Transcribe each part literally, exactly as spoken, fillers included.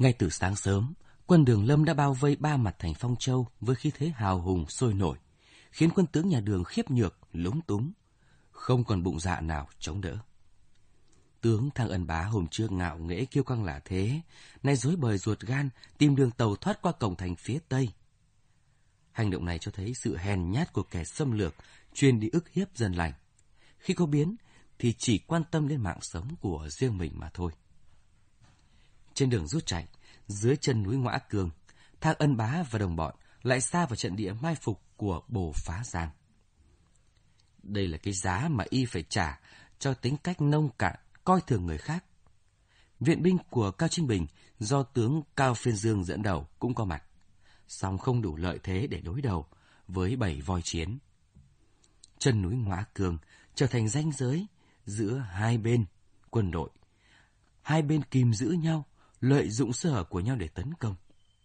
Ngay từ sáng sớm, quân Đường Lâm đã bao vây ba mặt thành Phong Châu với khí thế hào hùng sôi nổi, khiến quân tướng nhà Đường khiếp nhược, lúng túng, không còn bụng dạ nào chống đỡ. Tướng Thang Ân Bá hôm trước ngạo nghễ kiêu căng lạ thế, nay rối bời ruột gan tìm đường tàu thoát qua cổng thành phía tây. Hành động này cho thấy sự hèn nhát của kẻ xâm lược chuyên đi ức hiếp dân lành. Khi có biến thì chỉ quan tâm đến mạng sống của riêng mình mà thôi. Trên đường rút chạy, dưới chân núi Ngõa Cương, Thang Ân Bá và đồng bọn lại sa vào trận địa mai phục của Bồ Phá Giang. Đây là cái giá mà y phải trả cho tính cách nông cạn, coi thường người khác. Viện binh của Cao Trinh Bình do tướng Cao Phiên Dương dẫn đầu cũng có mặt, song không đủ lợi thế để đối đầu với bảy voi chiến. Chân núi Ngõa Cương trở thành ranh giới giữa hai bên quân đội. Hai bên kìm giữ nhau, lợi dụng sơ hở của nhau để tấn công.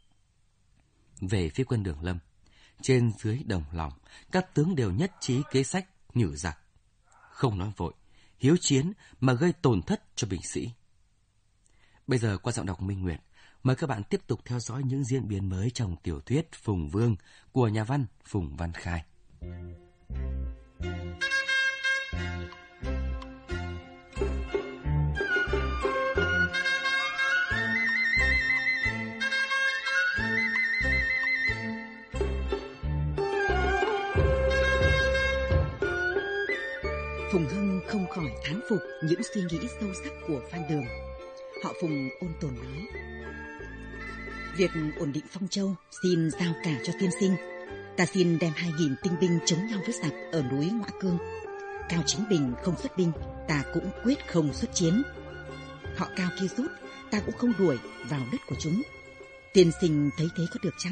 Về phía quân Đường Lâm, trên dưới đồng lòng, các tướng đều nhất trí kế sách nhử giặc, không nói vội, hiếu chiến mà gây tổn thất cho binh sĩ. Bây giờ qua giọng đọc Minh Nguyệt, mời các bạn tiếp tục theo dõi những diễn biến mới trong tiểu thuyết Phùng Vương của nhà văn Phùng Văn Khai. Phùng Hưng không khỏi thán phục những suy nghĩ sâu sắc của Phan Đường. Họ Phùng ôn tồn nói: việc ổn định Phong Châu xin giao cả cho tiên sinh. Ta xin đem hai nghìn tinh binh chống nhau với giặc ở núi Ngõa Cương. Cao Chính Bình không xuất binh, ta cũng quyết không xuất chiến. Họ Cao kia rút, ta cũng không đuổi vào đất của chúng. Tiên sinh thấy thế có được chăng?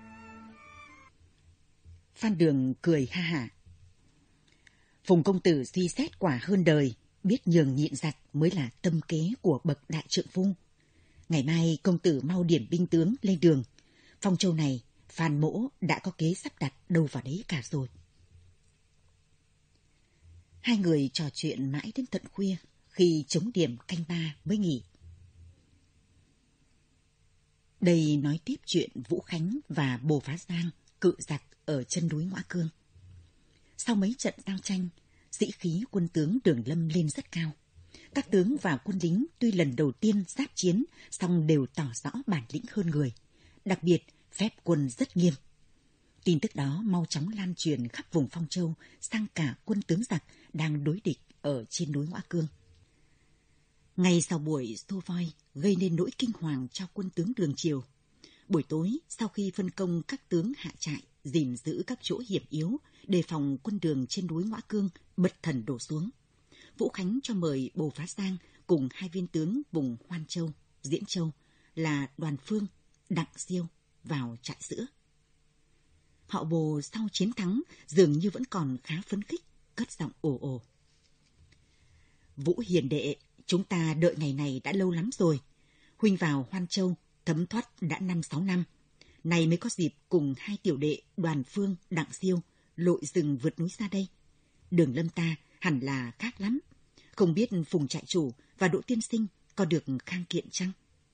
Phan Đường cười ha hả: Phùng công tử suy xét quả hơn đời, biết nhường nhịn giặc mới là tâm kế của bậc đại trượng phu. Ngày mai công tử mau điểm binh tướng lên đường. Phong Châu này, Phan Mỗ đã có kế sắp đặt đâu vào đấy cả rồi. Hai người trò chuyện mãi đến tận khuya, khi trống điểm canh ba mới nghỉ. Đây nói tiếp chuyện Vũ Khánh và Bồ Phá Giang cự giặc ở chân núi Ngõa Cương. Sau mấy trận giao tranh, sĩ khí quân tướng Đường Lâm lên rất cao. Các tướng và quân lính tuy lần đầu tiên giáp chiến, song đều tỏ rõ bản lĩnh hơn người. Đặc biệt, phép quân rất nghiêm. Tin tức đó mau chóng lan truyền khắp vùng Phong Châu sang cả quân tướng giặc đang đối địch ở trên núi Ngõa Cương. Ngay sau buổi xô voi gây nên nỗi kinh hoàng cho quân tướng Đường Triều, buổi tối sau khi phân công các tướng hạ trại gìn giữ các chỗ hiểm yếu, đề phòng quân Đường trên núi Ngõa Cương bất thần đổ xuống, Vũ Khánh cho mời Bồ Phá Giang cùng hai viên tướng vùng Hoan Châu, Diễn Châu là Đoàn Phương, Đặng Siêu vào trại giữa. Họ Bồ sau chiến thắng dường như vẫn còn khá phấn khích, cất giọng ồ ồ: Vũ hiền đệ, chúng ta đợi ngày này đã lâu lắm rồi. Huynh vào Hoan Châu thấm thoát đã năm sáu năm, nay mới có dịp cùng hai tiểu đệ Đoàn Phương, Đặng Siêu lội rừng vượt núi ra đây. Đường Lâm ta hẳn là khác lắm, không biết Phùng trại chủ và Đỗ tiên sinh có được khang kiện chăng?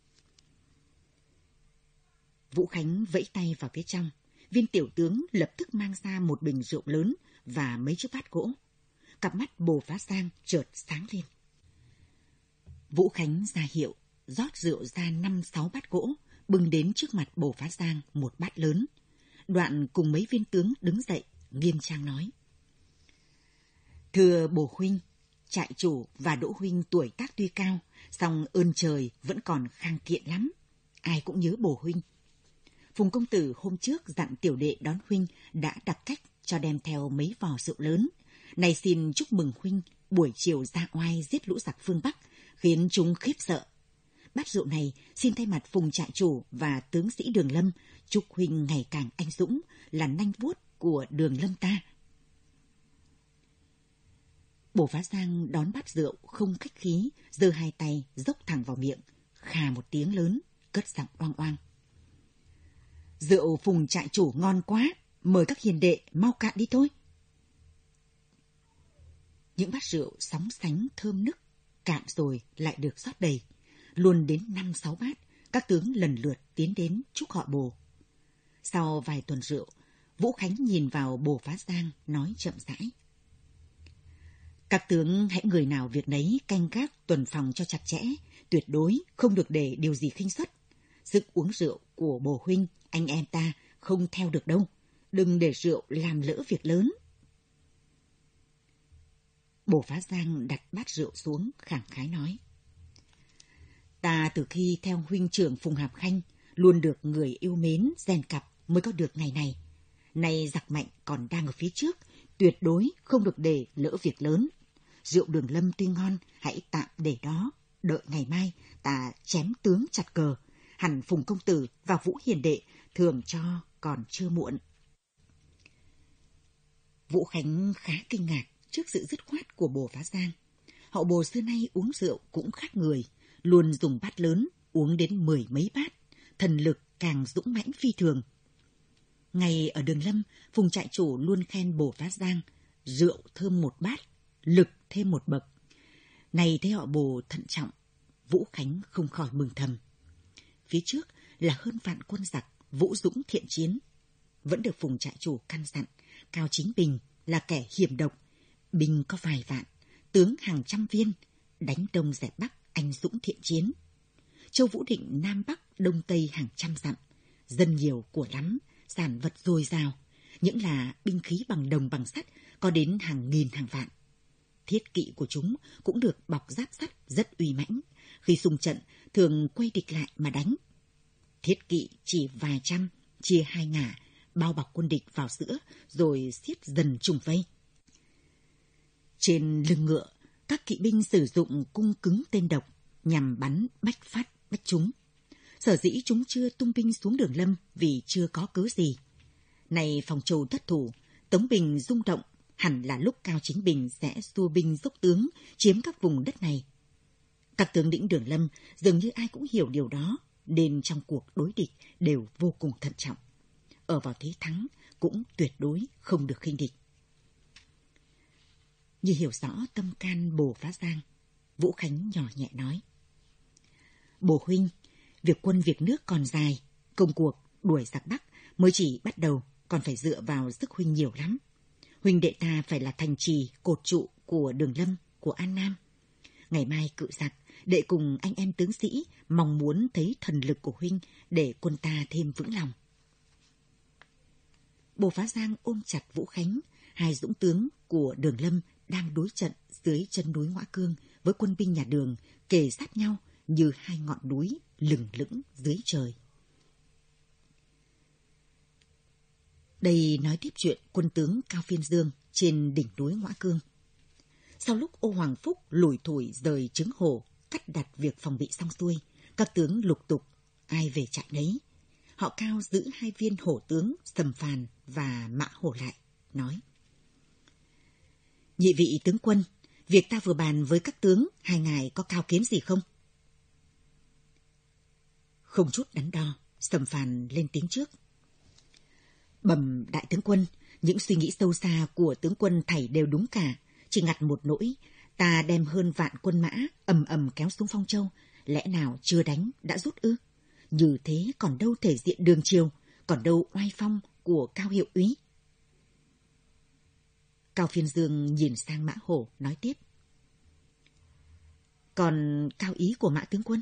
Vũ Khánh vẫy tay vào phía trong, viên tiểu tướng lập tức mang ra một bình rượu lớn và mấy chiếc bát gỗ. Cặp mắt Bồ Phá Giang chợt sáng lên. Vũ Khánh ra hiệu, rót rượu ra năm sáu bát gỗ, bưng đến trước mặt Bồ Phá Giang một bát lớn. Đoạn cùng mấy viên tướng đứng dậy, nghiêm trang nói: Thưa Bồ huynh, trại chủ và Đỗ huynh tuổi tác tuy cao, song ơn trời vẫn còn khang kiện lắm. Ai cũng nhớ Bồ huynh. Phùng công tử hôm trước dặn tiểu đệ đón huynh đã đặt cách cho đem theo mấy vò rượu lớn. Này xin chúc mừng huynh buổi chiều ra oai giết lũ giặc phương Bắc, khiến chúng khiếp sợ. Bát rượu này xin thay mặt Phùng trại chủ và tướng sĩ Đường Lâm chúc huynh ngày càng anh dũng, là nanh vuốt của Đường Lâm ta. Bồ Phá Giang đón bát rượu không khách khí, giơ hai tay dốc thẳng vào miệng, khà một tiếng lớn, cất giọng oang oang: Rượu Phùng trại chủ ngon quá, mời các hiền đệ mau cạn đi thôi. Những bát rượu sóng sánh thơm nức, cạn rồi lại được rót đầy, luôn đến năm sáu bát, các tướng lần lượt tiến đến chúc họ Bồ. Sau vài tuần rượu, Vũ Khánh nhìn vào Bồ Phá Giang nói chậm rãi: Các tướng hãy người nào việc nấy canh gác tuần phòng cho chặt chẽ, tuyệt đối không được để điều gì khinh suất. Sức uống rượu của Bồ huynh, anh em ta không theo được đâu. Đừng để rượu làm lỡ việc lớn. Bồ Phá Giang đặt bát rượu xuống, khẳng khái nói: Ta từ khi theo huynh trưởng Phùng Hạp Khanh, luôn được người yêu mến, rèn cặp mới có được ngày này. Nay giặc mạnh còn đang ở phía trước, tuyệt đối không được để lỡ việc lớn. Rượu Đường Lâm tuy ngon, hãy tạm để đó, đợi ngày mai ta chém tướng chặt cờ, hẳn Phùng công tử và Vũ hiền đệ thường cho còn chưa muộn. Vũ Khánh khá kinh ngạc trước sự dứt khoát của Bồ Phá Giang. Họ Bồ xưa nay uống rượu cũng khác người, luôn dùng bát lớn, uống đến mười mấy bát, thần lực càng dũng mãnh phi thường. Ngày ở Đường Lâm, Phùng trại chủ luôn khen Bồ Phá Giang: rượu thơm một bát, lực thêm một bậc. Này thấy họ Bồ thận trọng, Vũ Khánh không khỏi mừng thầm. Phía trước là hơn vạn quân giặc, vũ dũng thiện chiến. Vẫn được Phùng trại chủ căn dặn, Cao Chính Bình là kẻ hiểm độc, binh có vài vạn, tướng hàng trăm viên, đánh đông dẹp bắc, anh dũng thiện chiến. Châu Vũ Định Nam Bắc Đông Tây hàng trăm dặm, dân nhiều của lắm, sản vật dồi dào, những là binh khí bằng đồng bằng sắt có đến hàng nghìn hàng vạn. Thiết kỵ của chúng cũng được bọc giáp sắt rất uy mãnh, khi xung trận thường quay địch lại mà đánh. Thiết kỵ chỉ vài trăm, chia hai ngả, bao bọc quân địch vào giữa rồi xiết dần trùng vây. Trên lưng ngựa, các kỵ binh sử dụng cung cứng tên độc nhằm bắn bách phát bách trúng. Sở dĩ chúng chưa tung binh xuống Đường Lâm vì chưa có cớ gì. Này phòng châu thất thủ, Tống Bình rung động, hẳn là lúc Cao Chính Bình sẽ xua binh dốc tướng chiếm các vùng đất này. Các tướng lĩnh Đường Lâm dường như ai cũng hiểu điều đó, nên trong cuộc đối địch đều vô cùng thận trọng. Ở vào thế thắng cũng tuyệt đối không được khinh địch. Như hiểu rõ tâm can Bồ Phá Giang, Vũ Khánh nhỏ nhẹ nói: Bồ huynh, việc quân việc nước còn dài, công cuộc đuổi giặc Bắc mới chỉ bắt đầu, còn phải dựa vào sức huynh nhiều lắm. Huynh đệ ta phải là thành trì cột trụ của Đường Lâm, của An Nam. Ngày mai cự giặc, đệ cùng anh em tướng sĩ mong muốn thấy thần lực của huynh để quân ta thêm vững lòng. Bồ Phá Giang ôm chặt Vũ Khánh, hai dũng tướng của Đường Lâm đang đối trận dưới chân núi Ngõa Cương với quân binh nhà Đường kề sát nhau như hai ngọn núi lừng lững dưới trời. Đây nói tiếp chuyện quân tướng Cao Phiên Dương trên đỉnh núi Ngõa Cương. Sau lúc Ô Hoàng Phúc lủi thủi rời Trứng Hổ, cắt đặt việc phòng bị xong xuôi, các tướng lục tục ai về trại nấy. Họ Cao giữ hai viên hổ tướng Sầm Phàn và Mã Hổ lại, nói: Nhị vị tướng quân, việc ta vừa bàn với các tướng, hai ngài có cao kiến gì không? Không chút đắn đo, Sầm Phàn lên tiếng trước: Bẩm đại tướng quân, những suy nghĩ sâu xa của tướng quân thảy đều đúng cả, chỉ ngặt một nỗi, ta đem hơn vạn quân mã ầm ầm kéo xuống Phong Châu, lẽ nào chưa đánh đã rút ư? Như thế còn đâu thể diện đường triều, còn đâu oai phong của Cao hiệu úy. Cao Phiên Dương nhìn sang Mã Hổ nói tiếp: Còn cao ý của Mã tướng quân?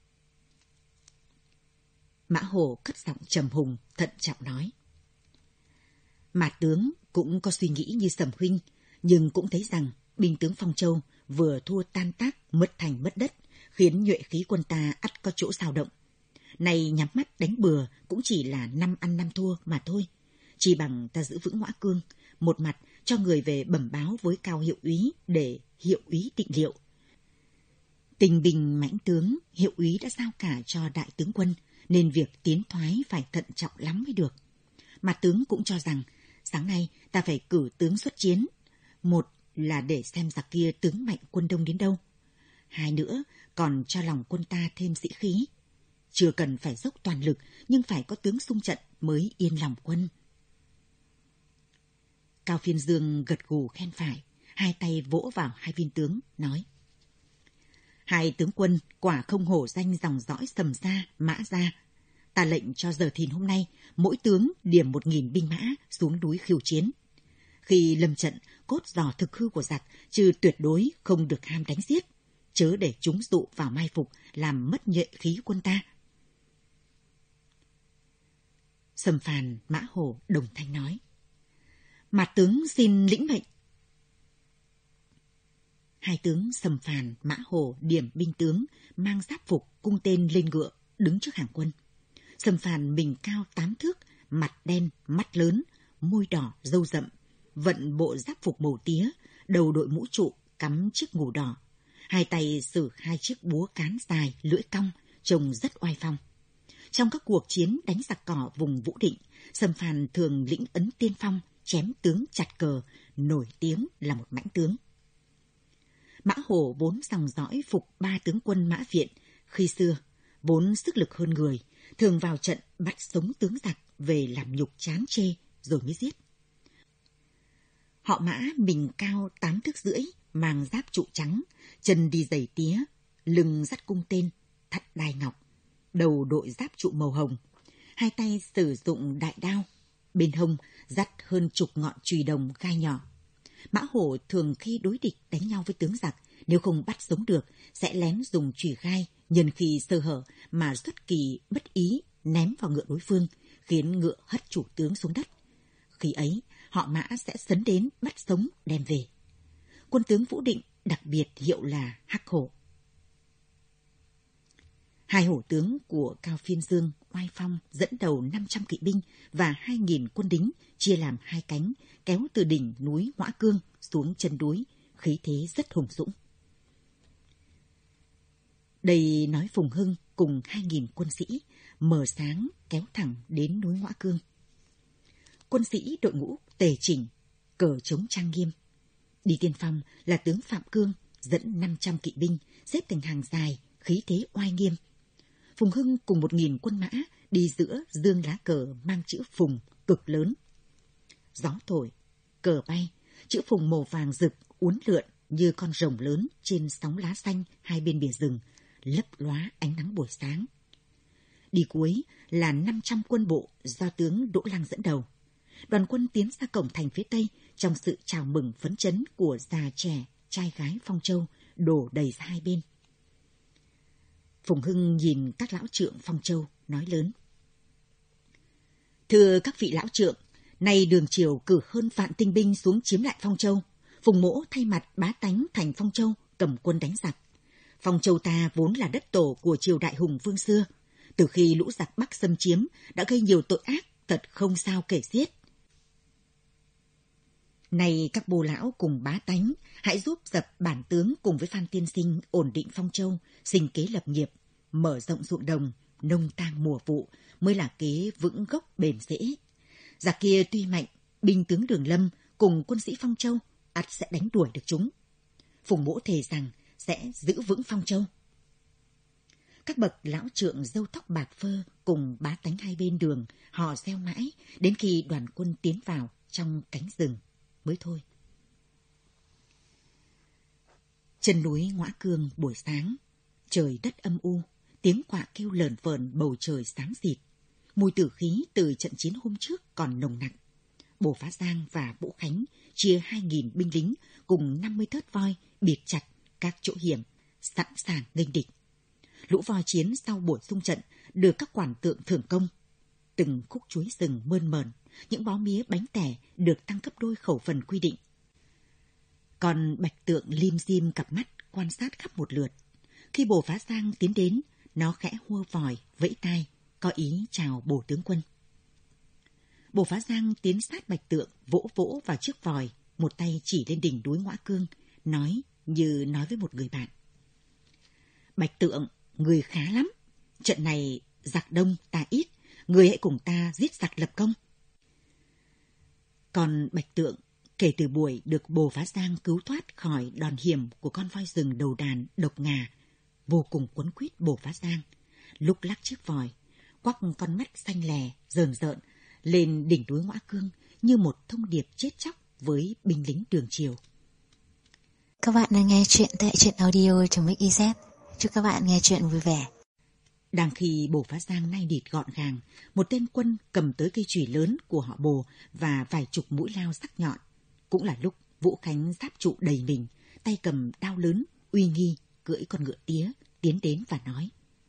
Mã Hổ cất giọng trầm hùng, thận trọng nói: Mã tướng cũng có suy nghĩ như Sầm huynh, nhưng cũng thấy rằng binh tướng Phong Châu vừa thua tan tác, mất thành mất đất, khiến nhuệ khí quân ta ắt có chỗ dao động. Này nhắm mắt đánh bừa cũng chỉ là năm ăn năm thua mà thôi. Chỉ bằng ta giữ vững Ngõa Cương, một mặt cho người về bẩm báo với Cao hiệu úy để hiệu úy định liệu. Tình bình mãnh tướng, hiệu úy đã giao cả cho đại tướng quân, nên việc tiến thoái phải thận trọng lắm mới được. Mà tướng cũng cho rằng sáng nay ta phải cử tướng xuất chiến. Một là để xem giặc kia tướng mạnh quân đông đến đâu. Hai nữa còn cho lòng quân ta thêm sĩ khí. Chưa cần phải dốc toàn lực, nhưng phải có tướng xung trận mới yên lòng quân. Cao Phiên Dương gật gù khen phải, hai tay vỗ vào hai viên tướng, nói: Hai tướng quân quả không hổ danh dòng dõi Sầm Gia, Mã Gia. Ta lệnh cho giờ thìn hôm nay, mỗi tướng điểm một nghìn binh mã xuống núi khiêu chiến. Khi lâm trận, cốt giò thực hư của giặc, trừ tuyệt đối không được ham đánh giết, chớ để chúng dụ vào mai phục, làm mất nhuệ khí quân ta. Sầm Phàn, Mã Hổ đồng thanh nói: Mạt tướng xin lĩnh mệnh. Hai tướng Sầm Phàn, Mã Hổ điểm binh tướng, mang giáp phục, cung tên lên ngựa, đứng trước hàng quân. Sầm Phàn mình cao tám thước, mặt đen, mắt lớn, môi đỏ, râu rậm, vận bộ giáp phục màu tía, đầu đội mũ trụ, cắm chiếc ngù đỏ. Hai tay sử hai chiếc búa cán dài, lưỡi cong, trông rất oai phong. Trong các cuộc chiến đánh giặc cỏ vùng Vũ Định, Sầm Phàn thường lĩnh ấn tiên phong, chém tướng chặt cờ, nổi tiếng là một mãnh tướng. Mã Hổ vốn dòng dõi phục ba tướng quân Mã Viện, khi xưa vốn sức lực hơn người, thường vào trận bắt sống tướng giặc về làm nhục chán chê rồi mới giết. Họ Mã mình cao tám thước rưỡi, mang giáp trụ trắng, chân đi giày tía, lưng dắt cung tên, thắt đai ngọc, đầu đội giáp trụ màu hồng, hai tay sử dụng đại đao, bên hông dắt hơn chục ngọn chùy đồng gai nhỏ. Mã Hổ thường khi đối địch đánh nhau với tướng giặc, nếu không bắt sống được, sẽ lén dùng chùy gai nhân khi sơ hở mà xuất kỳ bất ý ném vào ngựa đối phương, khiến ngựa hất chủ tướng xuống đất. Khi ấy, họ Mã sẽ sấn đến bắt sống đem về. Quân tướng Vũ Định đặc biệt hiệu là Hắc Hổ. Hai hổ tướng của Cao Phiên Dương oai phong dẫn đầu năm trăm kỵ binh và hai nghìn quân đính chia làm hai cánh, kéo từ đỉnh núi Ngoã Cương xuống chân núi, khí thế rất hùng dũng. Đây nói Phùng Hưng cùng hai nghìn quân sĩ mờ sáng kéo thẳng đến núi Ngoã Cương. Quân sĩ đội ngũ tề chỉnh, cờ trống trang nghiêm. Đi tiên phong là tướng Phạm Cương dẫn năm trăm kỵ binh xếp thành hàng dài, khí thế oai nghiêm. Phùng Hưng cùng một nghìn quân mã đi giữa dương lá cờ mang chữ Phùng cực lớn. Gió thổi, cờ bay, chữ Phùng màu vàng rực uốn lượn như con rồng lớn trên sóng lá xanh hai bên bìa rừng, lấp lóa ánh nắng buổi sáng. Đi cuối là năm trăm quân bộ do tướng Đỗ Lăng dẫn đầu. Đoàn quân tiến ra cổng thành phía tây trong sự chào mừng phấn chấn của già trẻ, trai gái Phong Châu đổ đầy ra hai bên. Phùng Hưng nhìn các lão trượng Phong Châu, nói lớn: Thưa các vị lão trượng, nay Đường Triều cử hơn vạn tinh binh xuống chiếm lại Phong Châu. Phùng Mỗ thay mặt bá tánh thành Phong Châu cầm quân đánh giặc. Phong Châu ta vốn là đất tổ của triều đại hùng vương xưa. Từ khi lũ giặc Bắc xâm chiếm đã gây nhiều tội ác, thật không sao kể xiết. Này các bồ lão cùng bá tánh, hãy giúp dập bản tướng cùng với Phan tiên sinh ổn định Phong Châu, sinh kế lập nghiệp, mở rộng ruộng đồng, nông tang mùa vụ mới là kế vững gốc bền rễ. Giặc kia tuy mạnh, binh tướng Đường Lâm cùng quân sĩ Phong Châu ắt sẽ đánh đuổi được chúng. Phùng Mỗ thề rằng sẽ giữ vững Phong Châu. Các bậc lão trượng râu tóc bạc phơ cùng bá tánh hai bên đường họ reo mãi đến khi đoàn quân tiến vào trong cánh rừng mới thôi. Chân núi Ngoã Cương buổi sáng, trời đất âm u, tiếng quạ kêu lởn vởn, bầu trời xám xịt. Mùi tử khí từ trận chiến hôm trước còn nồng nặc. Bồ Phá Giang và Vũ Khánh chia hai nghìn binh lính cùng năm mươi thớt voi bịt chặt các chỗ hiểm, sẵn sàng nghênh địch. Lũ voi chiến sau buổi xung trận được các quản tượng thưởng công. Từng khúc chuối rừng mơn mởn, những bó mía bánh tẻ được tăng gấp đôi khẩu phần quy định. Còn bạch tượng lim dim cặp mắt quan sát khắp một lượt. Khi Bồ Phá Giang tiến đến, nó khẽ hua vòi, vẫy tai, có ý chào Bồ tướng quân. Bồ Phá Giang tiến sát bạch tượng, vỗ vỗ vào chiếc vòi, một tay chỉ lên đỉnh núi Ngoã Cương, nói như nói với một người bạn: Bạch tượng, người khá lắm. Trận này giặc đông ta ít, người hãy cùng ta giết giặc lập công. Còn bạch tượng, kể từ buổi được Bồ Phá Giang cứu thoát khỏi đòn hiểm của con voi rừng đầu đàn độc ngà, vô cùng quấn quýt Bồ Phá Giang, lúc lắc chiếc vòi, quắc con mắt xanh lè, rờn rợn lên đỉnh núi Ngoã Cương như một thông điệp chết chóc với binh lính Đường Triều. Các bạn đang nghe chuyện tại truyện audio.mixyz. Chúc các bạn nghe chuyện vui vẻ. Đang khi Bồ Phá Giang nai nịt gọn gàng, một tên quân cầm tới cây chùy lớn của họ Bồ và vài chục mũi lao sắc nhọn. Cũng là lúc Vũ Khánh giáp trụ đầy mình, tay cầm đao lớn, uy nghi, cưỡi con ngựa tía, tiến đến và nói.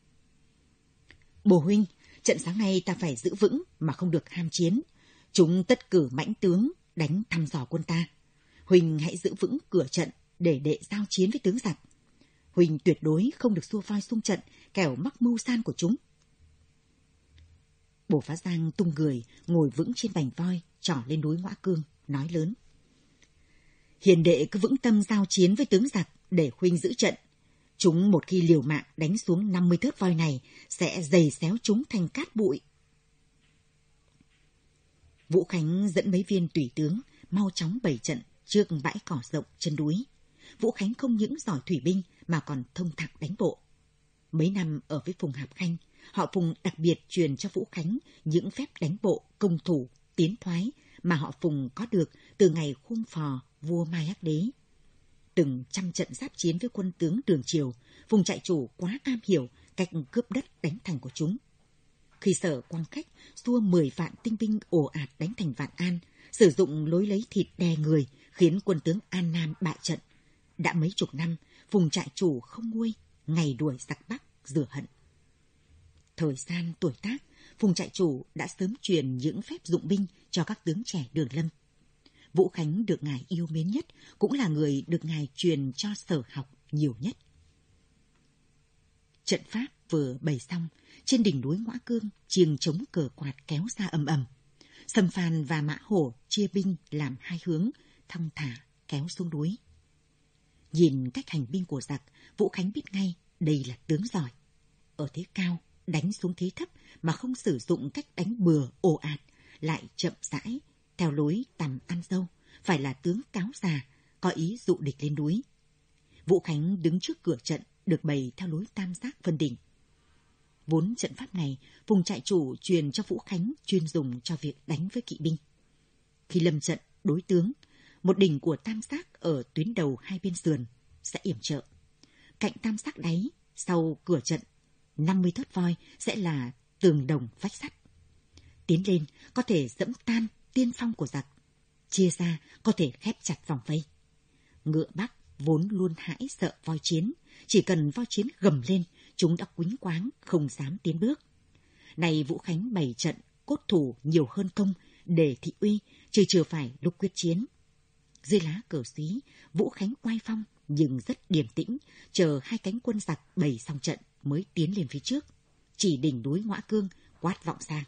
Bồ huynh, trận sáng nay ta phải giữ vững mà không được ham chiến. Chúng tất cử mãnh tướng đánh thăm dò quân ta. Huynh hãy giữ vững cửa trận để đệ giao chiến với tướng giặc. Huynh tuyệt đối không được xua voi xung trận, kẻo mắc mưu san của chúng. Bồ Phá Giang tung người, ngồi vững trên bành voi, trỏ lên núi Ngõa Cương, nói lớn. Hiền đệ cứ vững tâm giao chiến với tướng giặc để huynh giữ trận. Chúng một khi liều mạng đánh xuống năm mươi thớt voi này, sẽ giày xéo chúng thành cát bụi. Vũ Khánh dẫn mấy viên tùy tướng, mau chóng bày trận trước bãi cỏ rộng chân núi. Vũ Khánh không những giỏi thủy binh mà còn thông thạo đánh bộ. Mấy năm ở với Phùng Hạp Khanh, họ Phùng đặc biệt truyền cho Vũ Khánh những phép đánh bộ, công thủ, tiến thoái mà họ Phùng có được từ ngày khung phò vua Mai Hắc Đế. Từng trăm trận giáp chiến với quân tướng Đường Triều, Phùng trại chủ quá am hiểu cách cướp đất đánh thành của chúng. Khi Sở Quang Khách xua mười vạn tinh binh ồ ạt đánh thành Vạn An, sử dụng lối lấy thịt đè người, khiến quân tướng An Nam bại trận. Đã mấy chục năm, Phùng trại chủ không nguôi, ngày đuổi giặc Bắc rửa hận. Thời gian tuổi tác, Phùng trại chủ đã sớm truyền những phép dụng binh cho các tướng trẻ Đường Lâm. Vũ Khánh được ngài yêu mến nhất, cũng là người được ngài truyền cho sở học nhiều nhất. Trận pháp vừa bày xong, trên đỉnh núi Ngõa Cương, chiêng trống cờ quạt kéo ra ầm ầm. Sầm Phàn và Mã Hổ chia binh làm hai hướng, thong thả kéo xuống núi. Nhìn cách hành binh của giặc, Vũ Khánh biết ngay đây là tướng giỏi. Ở thế cao, đánh xuống thế thấp mà không sử dụng cách đánh bừa ồ ạt, lại chậm rãi, theo lối tằm ăn dâu, phải là tướng cáo già, có ý dụ địch lên núi. Vũ Khánh đứng trước cửa trận, được bày theo lối tam giác phân đỉnh. Vốn trận pháp này, Phùng trại chủ truyền cho Vũ Khánh chuyên dùng cho việc đánh với kỵ binh. Khi lâm trận đối tướng, một đỉnh của tam giác ở tuyến đầu hai bên sườn sẽ yểm trợ. Cạnh tam giác đáy, sau cửa trận, năm mươi thớt voi sẽ là tường đồng vách sắt. Tiến lên có thể dẫm tan tiên phong của giặc, chia ra có thể khép chặt vòng vây. Ngựa Bắc vốn luôn hãi sợ voi chiến, chỉ cần voi chiến gầm lên, chúng đã quýnh quáng không dám tiến bước. Này Vũ Khánh bày trận cốt thủ nhiều hơn công để thị uy, chứ chưa phải lúc quyết chiến. Dưới lá cờ xí, Vũ Khánh oai phong nhưng rất điềm tĩnh, chờ hai cánh quân giặc bày xong trận mới tiến lên phía trước, chỉ đỉnh núi Ngõa Cương quát vọng sang.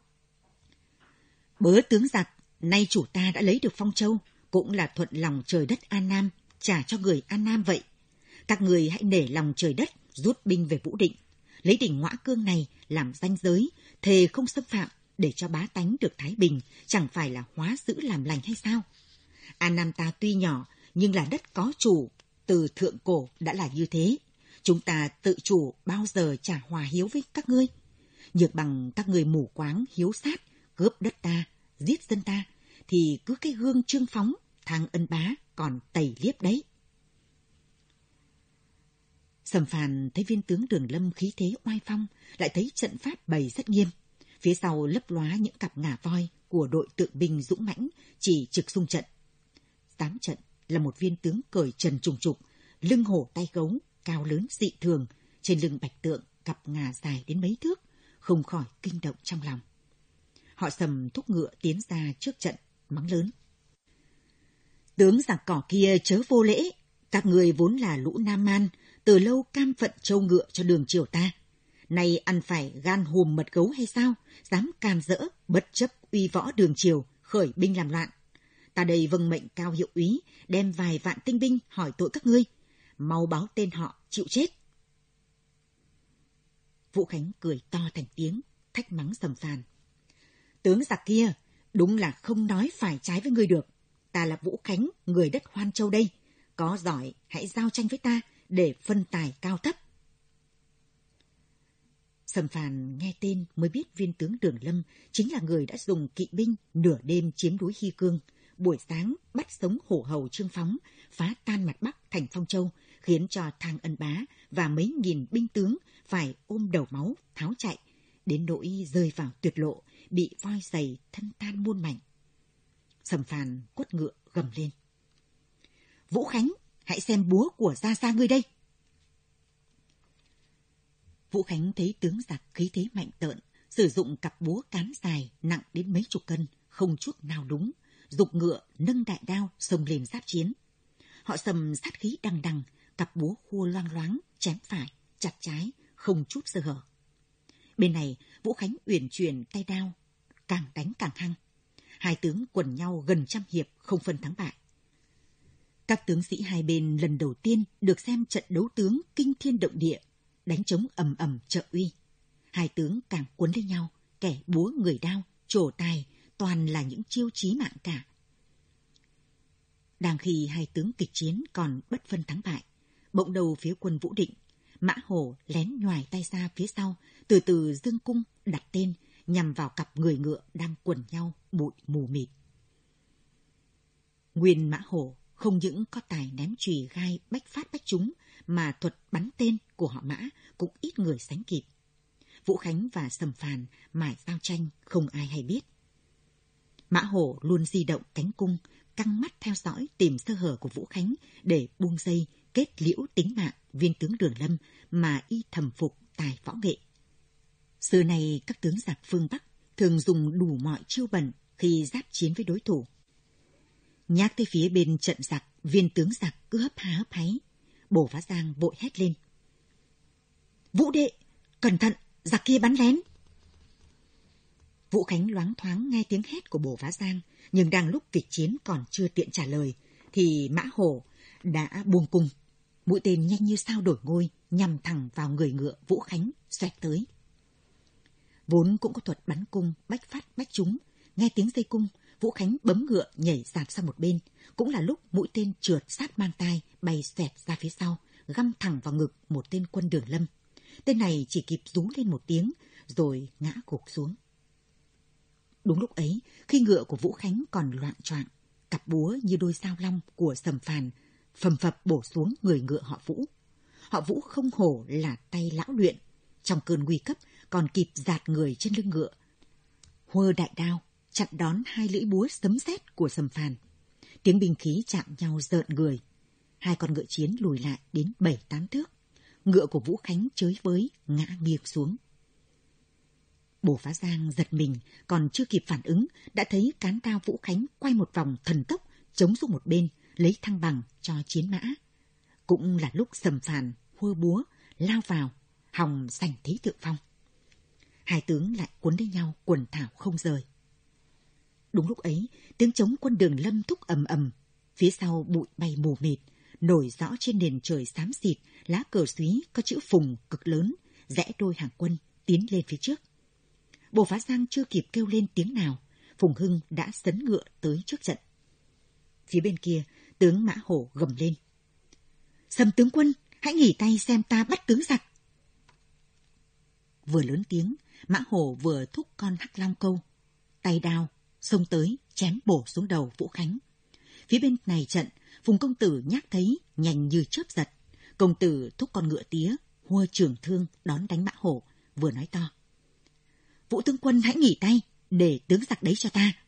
Bớ tướng giặc, nay chủ ta đã lấy được Phong Châu, cũng là thuận lòng trời đất An Nam, trả cho người An Nam vậy. Các người hãy nể lòng trời đất, rút binh về Vũ Định, lấy đỉnh Ngõa Cương này làm ranh giới, thề không xâm phạm, để cho bá tánh được thái bình, chẳng phải là hóa dữ làm lành hay sao? An Nam ta tuy nhỏ, nhưng là đất có chủ, từ thượng cổ đã là như thế. Chúng ta tự chủ bao giờ trả hòa hiếu với các ngươi. Nhược bằng các người mù quáng hiếu sát, cướp đất ta, giết dân ta, thì cứ cái gương Trương Phóng, thang Ân Bá còn tẩy liếp đấy. Sầm Phàn thấy viên tướng Đường Lâm khí thế oai phong, lại thấy trận pháp bày rất nghiêm. Phía sau lấp lóa những cặp ngà voi của đội tượng binh dũng mãnh chỉ trực xung trận. Tám trận là một viên tướng cởi trần trùng trục, lưng hổ tay gấu, cao lớn dị thường, trên lưng bạch tượng cặp ngà dài đến mấy thước, không khỏi kinh động trong lòng. Họ Sầm thúc ngựa tiến ra trước trận, mắng lớn. Tướng giặc cỏ kia chớ vô lễ, các người vốn là lũ Nam Man, từ lâu cam phận trâu ngựa cho Đường Triều ta. Nay ăn phải gan hùm mật gấu hay sao, dám can dỡ, bất chấp uy võ Đường Triều, khởi binh làm loạn. Ta đây vâng mệnh cao hiệu úy, đem vài vạn tinh binh hỏi tội các ngươi, mau báo tên họ chịu chết. Vũ Khánh cười to thành tiếng, thách mắng Sầm Phàn. Tướng giặc kia, đúng là không nói phải trái với ngươi được. Ta là Vũ Khánh, người đất Hoan Châu đây. Có giỏi, hãy giao tranh với ta để phân tài cao thấp. Sầm Phàn nghe tên mới biết viên tướng Đường Lâm chính là người đã dùng kỵ binh nửa đêm chiếm núi Hy Cương, buổi sáng bắt sống hổ hầu Trương Phóng, phá tan mặt Bắc thành Phong Châu, khiến cho Thang Ân Bá và mấy nghìn binh tướng phải ôm đầu máu tháo chạy, đến nỗi rơi vào tuyệt lộ, bị voi giày thân tan muôn mảnh. Sầm Phàn quất ngựa gầm lên: Vũ Khánh, hãy xem búa của gia gia ngươi đây. Vũ Khánh thấy tướng giặc khí thế mạnh tợn, sử dụng cặp búa cán dài nặng đến mấy chục cân, không chút nào đúng, giục ngựa nâng đại đao xông lên giáp chiến. Họ Sầm sát khí đằng đằng, cặp búa khua loang loáng, chém phải, chặt trái, không chút sơ hở. Bên này, Vũ Khánh uyển chuyển tay đao, càng đánh càng hăng. Hai tướng quần nhau gần trăm hiệp, không phân thắng bại. Các tướng sĩ hai bên lần đầu tiên được xem trận đấu tướng kinh thiên động địa, đánh trống ầm ầm trợ uy. Hai tướng càng cuốn lấy nhau, kẻ búa người đao, trổ tài, toàn là những chiêu chí mạng cả. Đang khi hai tướng kịch chiến còn bất phân thắng bại, bỗng đầu phía quân Vũ Định, Mã Hổ lén nhoài tay ra phía sau, từ từ giương cung đặt tên nhằm vào cặp người ngựa đang quần nhau bụi mù mịt. Nguyên Mã Hổ không những có tài ném chùy gai bách phát bách trúng, mà thuật bắn tên của họ Mã cũng ít người sánh kịp. Vũ Khánh và Sầm Phàn mải giao tranh không ai hay biết. Mã Hổ luôn di động cánh cung, căng mắt theo dõi tìm sơ hở của Vũ Khánh để buông dây kết liễu tính mạng viên tướng Đường Lâm mà y thầm phục tài võ nghệ. Xưa nay các tướng giặc phương Bắc thường dùng đủ mọi chiêu bẩn khi giáp chiến với đối thủ. Nhắc tới phía bên trận giặc, viên tướng giặc cứ hấp há hấp háy. Bồ Phá Giang vội hét lên: Vũ đệ, cẩn thận, giặc kia bắn lén. Vũ Khánh loáng thoáng nghe tiếng hét của Bồ Phá Giang, nhưng đang lúc kịch chiến còn chưa tiện trả lời, thì Mã Hổ đã buông cung. Mũi tên nhanh như sao đổi ngôi, nhằm thẳng vào người ngựa Vũ Khánh xoẹt tới. Vốn cũng có thuật bắn cung bách phát bách trúng, nghe tiếng dây cung, Vũ Khánh bấm ngựa nhảy dạt sang một bên, cũng là lúc mũi tên trượt sát mang tai bay xoẹt ra phía sau, găm thẳng vào ngực một tên quân Đường Lâm. Tên này chỉ kịp rú lên một tiếng rồi ngã gục xuống. Đúng lúc ấy, khi ngựa của Vũ Khánh còn loạng choạng, cặp búa như đôi sao long của Sầm Phàn phầm phập bổ xuống người ngựa họ Vũ. Họ Vũ không hổ là tay lão luyện, trong cơn nguy cấp còn kịp dạt người trên lưng ngựa, huơ đại đao chặn đón hai lưỡi búa sấm sét của Sầm Phàn. Tiếng binh khí chạm nhau rợn người. Hai con ngựa chiến lùi lại đến bảy tám thước. Ngựa của Vũ Khánh chới với ngã nghiêng xuống. Bồ Phá Giang giật mình, còn chưa kịp phản ứng, đã thấy cán đao Vũ Khánh quay một vòng thần tốc, chống xuống một bên, lấy thăng bằng cho chiến mã. Cũng là lúc Sầm Phàn huơ búa lao vào, hòng giành thế thượng phong. Hai tướng lại cuốn lấy nhau quần thảo không rời. Đúng lúc ấy, tiếng trống quân Đường Lâm thúc ầm ầm, phía sau bụi bay mù mịt, nổi rõ trên nền trời xám xịt, lá cờ xúy có chữ Phùng cực lớn, rẽ đôi hàng quân tiến lên phía trước. Bồ Phá Giang chưa kịp kêu lên tiếng nào, Phùng Hưng đã sấn ngựa tới trước trận. Phía bên kia, tướng Mã Hổ gầm lên: Sầm tướng quân, hãy nghỉ tay xem ta bắt tướng giặc. Vừa lớn tiếng, Mã Hổ vừa thúc con hắc long câu, tay đao xông tới chém bổ xuống đầu Vũ Khánh. Phía bên này trận, Phùng công tử nhác thấy nhanh như chớp giật, công tử thúc con ngựa tía hua trường thương đón đánh Mã Hổ, vừa nói to: Vũ tướng quân hãy nghỉ tay, để tướng giặc đấy cho ta.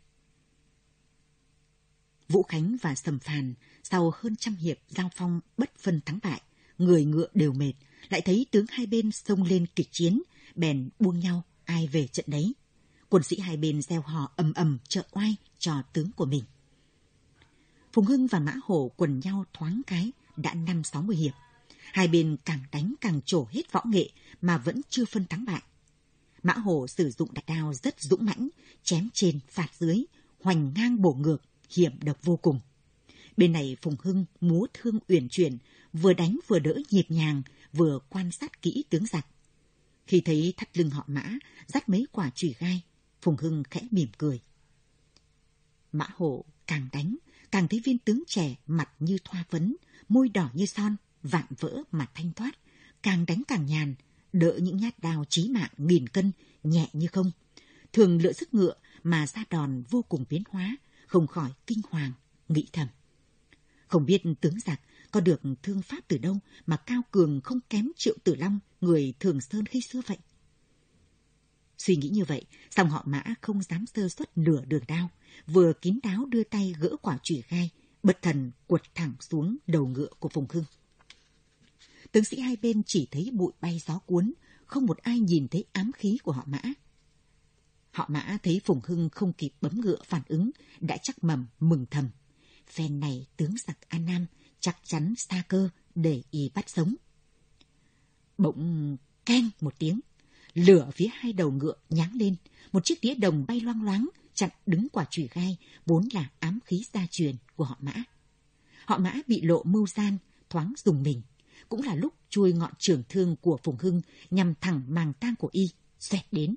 Vũ Khánh và Sầm Phàn sau hơn trăm hiệp giao phong bất phân thắng bại, người ngựa đều mệt, lại thấy tướng hai bên xông lên kịch chiến, bèn buông nhau ai về trận đấy. Quân sĩ hai bên reo hò ầm ầm trợ oai cho tướng của mình. Phùng Hưng và Mã Hổ quần nhau thoáng cái đã năm sáu mươi hiệp. Hai bên càng đánh càng trổ hết võ nghệ mà vẫn chưa phân thắng bại. Mã Hổ sử dụng đại đao rất dũng mãnh, chém trên phạt dưới, hoành ngang bổ ngược, hiểm độc vô cùng. Bên này Phùng Hưng múa thương uyển chuyển, vừa đánh vừa đỡ nhịp nhàng, vừa quan sát kỹ tướng giặc. Khi thấy thắt lưng họ Mã dắt mấy quả chùy gai, Phùng Hưng khẽ mỉm cười. Mã Hổ càng đánh, càng thấy viên tướng trẻ mặt như thoa phấn, môi đỏ như son, vạm vỡ mà thanh thoát, càng đánh càng nhàn, đỡ những nhát đao chí mạng nghìn cân nhẹ như không. Thường lựa sức ngựa mà ra đòn vô cùng biến hóa, không khỏi kinh hoàng, nghĩ thầm: không biết tướng giặc có được thương pháp từ đâu mà cao cường không kém Triệu Tử Long, người Thường Sơn khi xưa vậy? Suy nghĩ như vậy, song họ Mã không dám sơ suất nửa đường đao, vừa kín đáo đưa tay gỡ quả chùy gai, bất thần quật thẳng xuống đầu ngựa của Phùng Hưng. Tướng sĩ hai bên chỉ thấy bụi bay gió cuốn, không một ai nhìn thấy ám khí của họ Mã. Họ Mã thấy Phùng Hưng không kịp bấm ngựa phản ứng, đã chắc mầm mừng thầm. Phen này tướng giặc An Nam chắc chắn xa cơ để y bắt sống. Bỗng keng một tiếng, lửa phía hai đầu ngựa nháng lên, một chiếc đĩa đồng bay loang loáng chặn đứng quả chùy gai, vốn là ám khí gia truyền của họ Mã. Họ Mã bị lộ mưu gian, thoáng dùng mình, cũng là lúc chuôi ngọn trường thương của Phùng Hưng nhằm thẳng màng tang của y xoẹt đến.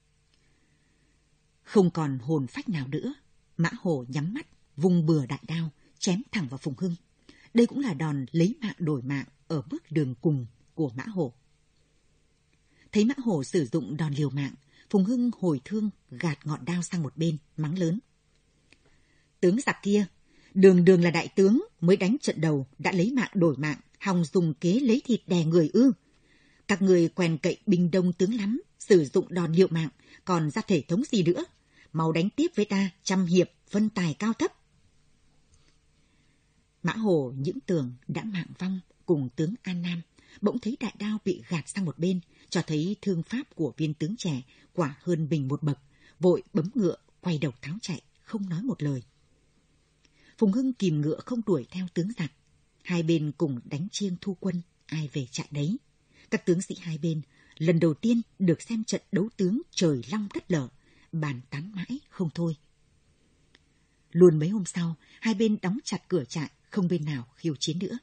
Không còn hồn phách nào nữa, Mã Hổ nhắm mắt, vung bừa đại đao, chém thẳng vào Phùng Hưng. Đây cũng là đòn lấy mạng đổi mạng ở bước đường cùng của Mã Hổ. Thấy Mã Hổ sử dụng đòn liều mạng, Phùng Hưng hồi thương gạt ngọn đao sang một bên, mắng lớn. Tướng giặc kia, đường đường là đại tướng, mới đánh trận đầu đã lấy mạng đổi mạng, hòng dùng kế lấy thịt đè người ư? Các người quèn cậy binh đông tướng lắm, sử dụng đòn liều mạng, còn ra thể thống gì nữa? Mau đánh tiếp với ta, trăm hiệp, phân tài cao thấp. Mã Hổ những tường đã mạng vong cùng tướng An Nam, bỗng thấy đại đao bị gạt sang một bên, cho thấy thương pháp của viên tướng trẻ quả hơn mình một bậc, vội bấm ngựa, quay đầu tháo chạy, không nói một lời. Phùng Hưng kìm ngựa không đuổi theo tướng giặc, hai bên cùng đánh chiêng thu quân, ai về chạy đấy. Các tướng sĩ hai bên lần đầu tiên được xem trận đấu tướng trời long đất lở, bàn tán mãi không thôi. Luôn mấy hôm sau, hai bên đóng chặt cửa trại, không bên nào khiêu chiến nữa.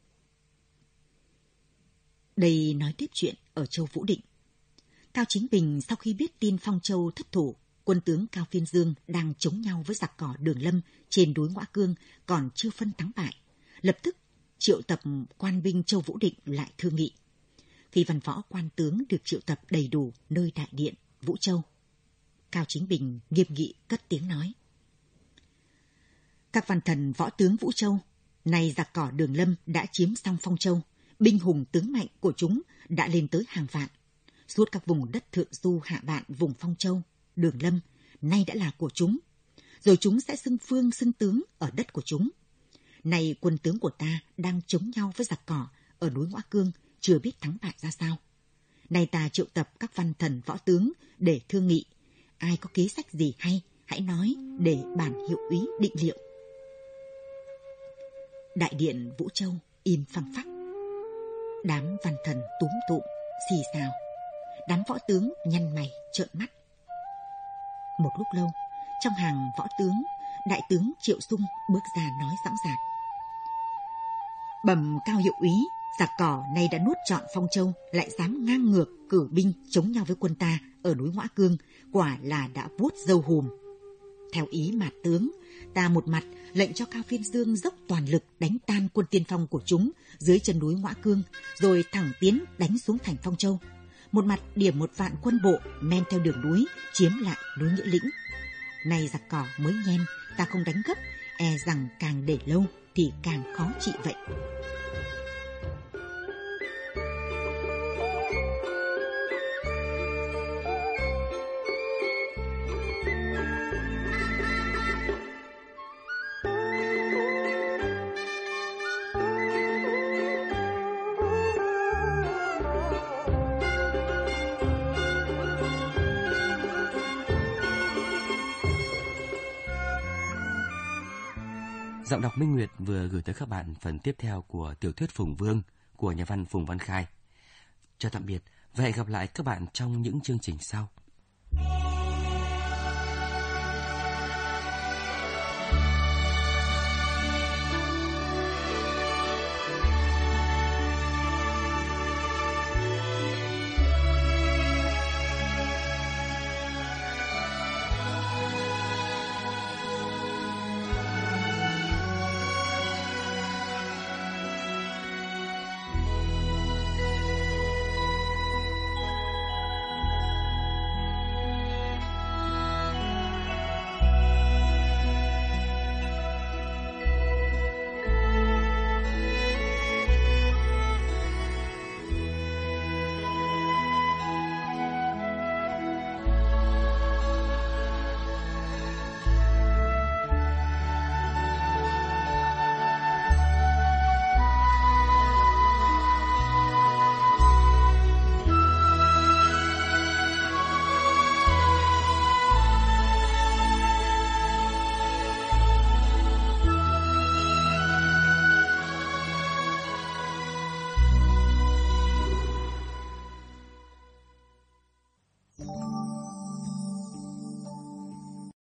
Đây nói tiếp chuyện ở Châu Vũ Định. Cao Chính Bình sau khi biết tin Phong Châu thất thủ, quân tướng Cao Phiên Dương đang chống nhau với giặc cỏ Đường Lâm trên núi Ngõa Cương còn chưa phân thắng bại, lập tức triệu tập quan binh Châu Vũ Định lại thương nghị. Khi văn võ quan tướng được triệu tập đầy đủ nơi đại điện Vũ Châu, Cao Chính Bình nghiêm nghị cất tiếng nói: Các văn thần võ tướng Vũ Châu, nay giặc cỏ Đường Lâm đã chiếm xong Phong Châu, binh hùng tướng mạnh của chúng đã lên tới hàng vạn. Suốt các vùng đất thượng du hạ bạn vùng Phong Châu, Đường Lâm nay đã là của chúng, rồi chúng sẽ xưng phương xưng tướng ở đất của chúng. Nay quân tướng của ta đang chống nhau với giặc cỏ ở núi Ngõa Cương, chưa biết thắng bại ra sao. Nay ta triệu tập các văn thần võ tướng để thương nghị, ai có kế sách gì hay, hãy nói để bản hiệu úy định liệu. Đại điện Vũ Châu im phăng phắc. Đám văn thần túm tụm, xì xào. Đám võ tướng nhăn mày trợn mắt. Một lúc lâu, trong hàng võ tướng, đại tướng Triệu Sung bước ra nói dõng dạc: Bẩm Cao hiệu úy, giặc cỏ nay đã nuốt trọn Phong Châu, lại dám ngang ngược cử binh chống nhau với quân ta ở núi Ngõa Cương, quả là đã vuốt râu hùm. Theo ý mạt tướng, ta một mặt lệnh cho Cao Phiên Dương dốc toàn lực đánh tan quân tiên phong của chúng dưới chân núi Ngõa Cương, rồi thẳng tiến đánh xuống thành Phong Châu. Một mặt điểm một vạn quân bộ men theo đường núi chiếm lại núi Nghĩa Lĩnh. Nay giặc cỏ mới nhen, ta không đánh gấp, e rằng càng để lâu thì càng khó trị vậy. Giọng đọc Minh Nguyệt vừa gửi tới các bạn phần tiếp theo của tiểu thuyết Phùng Vương của nhà văn Phùng Văn Khai. Chào tạm biệt và hẹn gặp lại các bạn trong những chương trình sau.